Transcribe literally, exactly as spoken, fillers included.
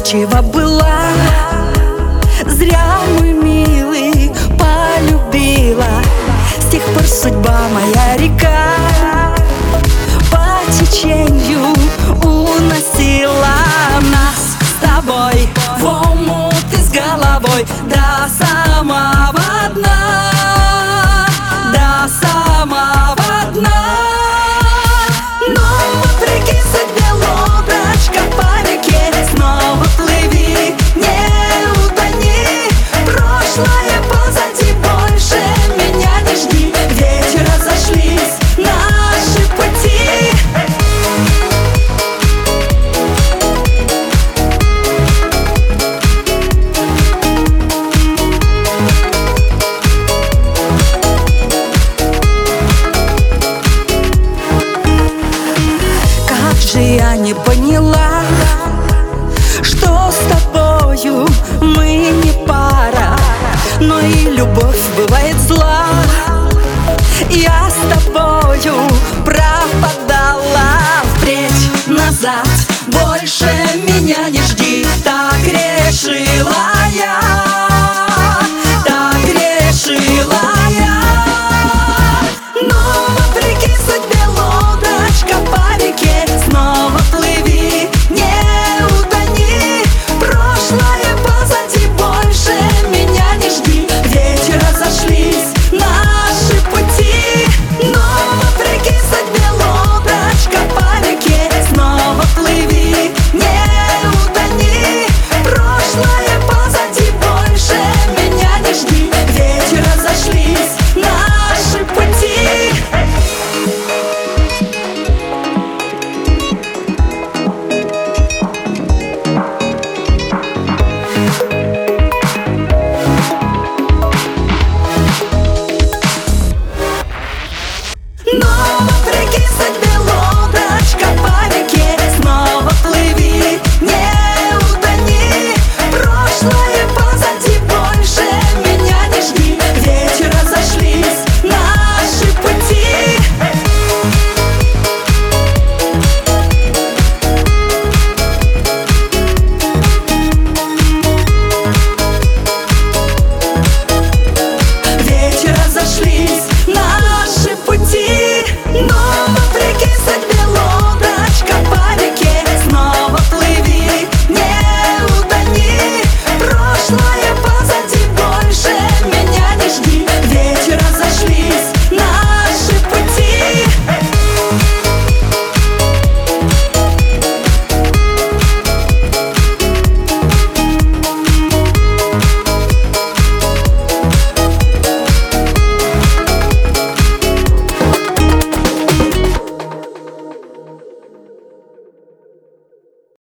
доверчива была. Зря, мой милый, полюбила. С тех пор судьба моя река по течению уносила нас с тобой в омут и с головой до самого дна, до самого дна. Но вопреки судьбе лодочка по реке, снова плыви, не утони. Прошлое позади, больше меня не жди, ведь разошлись наши пути. Как же я не поняла, что с тобою мы не пара, но и любовь бывает зла. Я с тобою пропадала, впредь назад больше